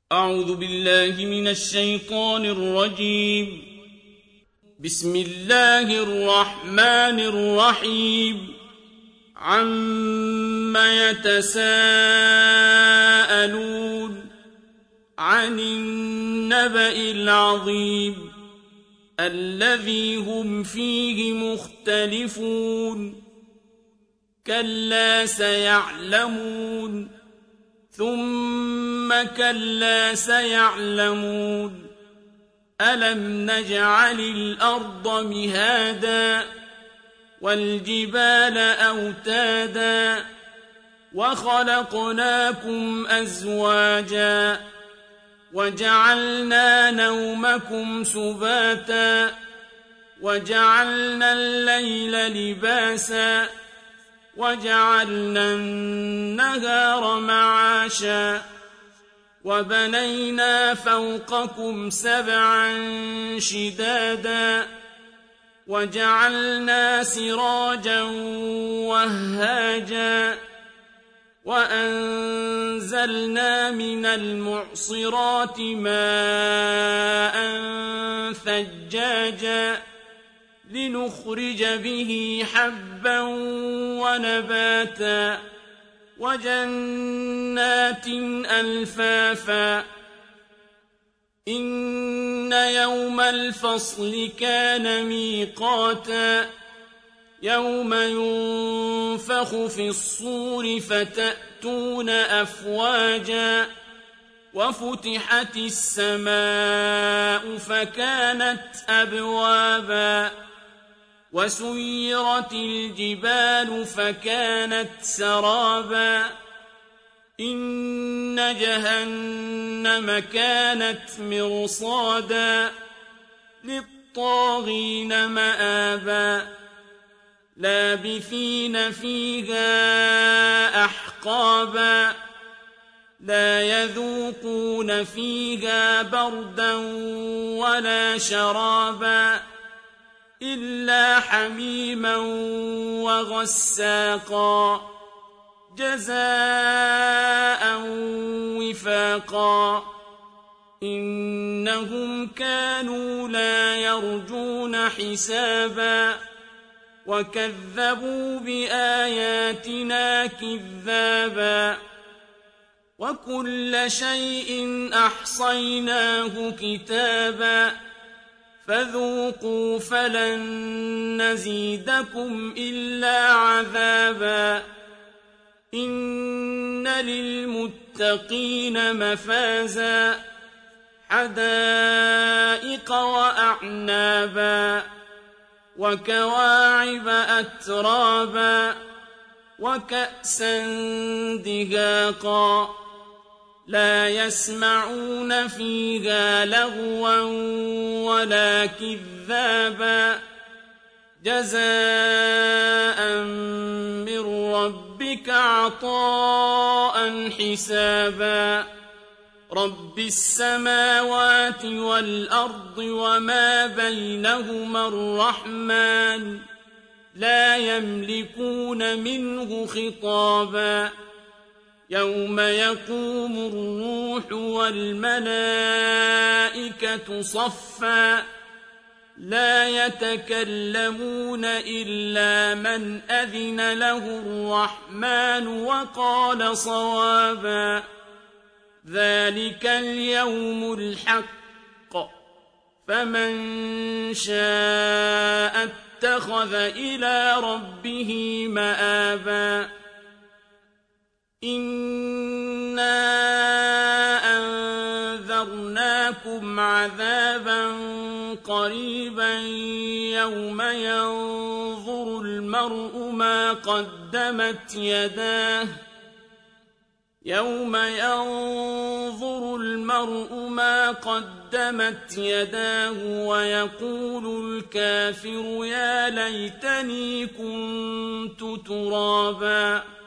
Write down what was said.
أعوذ بالله من الشيطان الرجيم. بسم الله الرحمن الرحيم. عَمَّ يتساءلون عن النبأ العظيم الذي هم فيه مختلفون كلا سيعلمون ثم كلا سيعلمون ألم نجعل الأرض مهادا والجبال أوتادا وخلقناكم أزواجا وجعلنا نومكم سباتا وجعلنا الليل لباسا وجعلنا النهار معاشا وبنينا فوقكم سبعا شدادا وجعلنا سراجا وهاجا وأنزلنا من المعصرات ماء ثجاجا لنخرج به حبا ونباتا وجنات ألفافا إن يوم الفصل كان ميقاتا يوم ينفخ في الصور فتأتون أفواجا وفتحت السماء فكانت أبوابا وسيرت الجبال فكانت سرابا إن جهنم كانت مرصادا للطاغين مآبا لابثين فيها أحقابا لا يذوقون فيها بردا ولا شرابا إلا حميما وغساقا جزاء وفاقا إنهم كانوا لا يرجون حسابا وكذبوا بآياتنا كذابا وكل شيء أحصيناه كتابا فذوقوا فلن نزيدكم إلا عذابا إن للمتقين مفازا حدائق وأعنابا وكواعب أترابا وكأسا دهاقا لا يسمعون فيها لغوا ولا كذابا جزاء من ربك عطاء حسابا رب السماوات والأرض وما بينهما الرحمن لا يملكون منه خطابا يوم يقوم الروح والملائكة صفا لا يتكلمون إلا من أذن له الرحمن وقال صوابا ذلك اليوم الحق فمن شاء اتخذ إلى ربه مآبا إنا أنذرناكم عذابا قريبا يوم ينظر المرء ما قدمت يداه ويقول الكافر يا ليتني كنت ترابا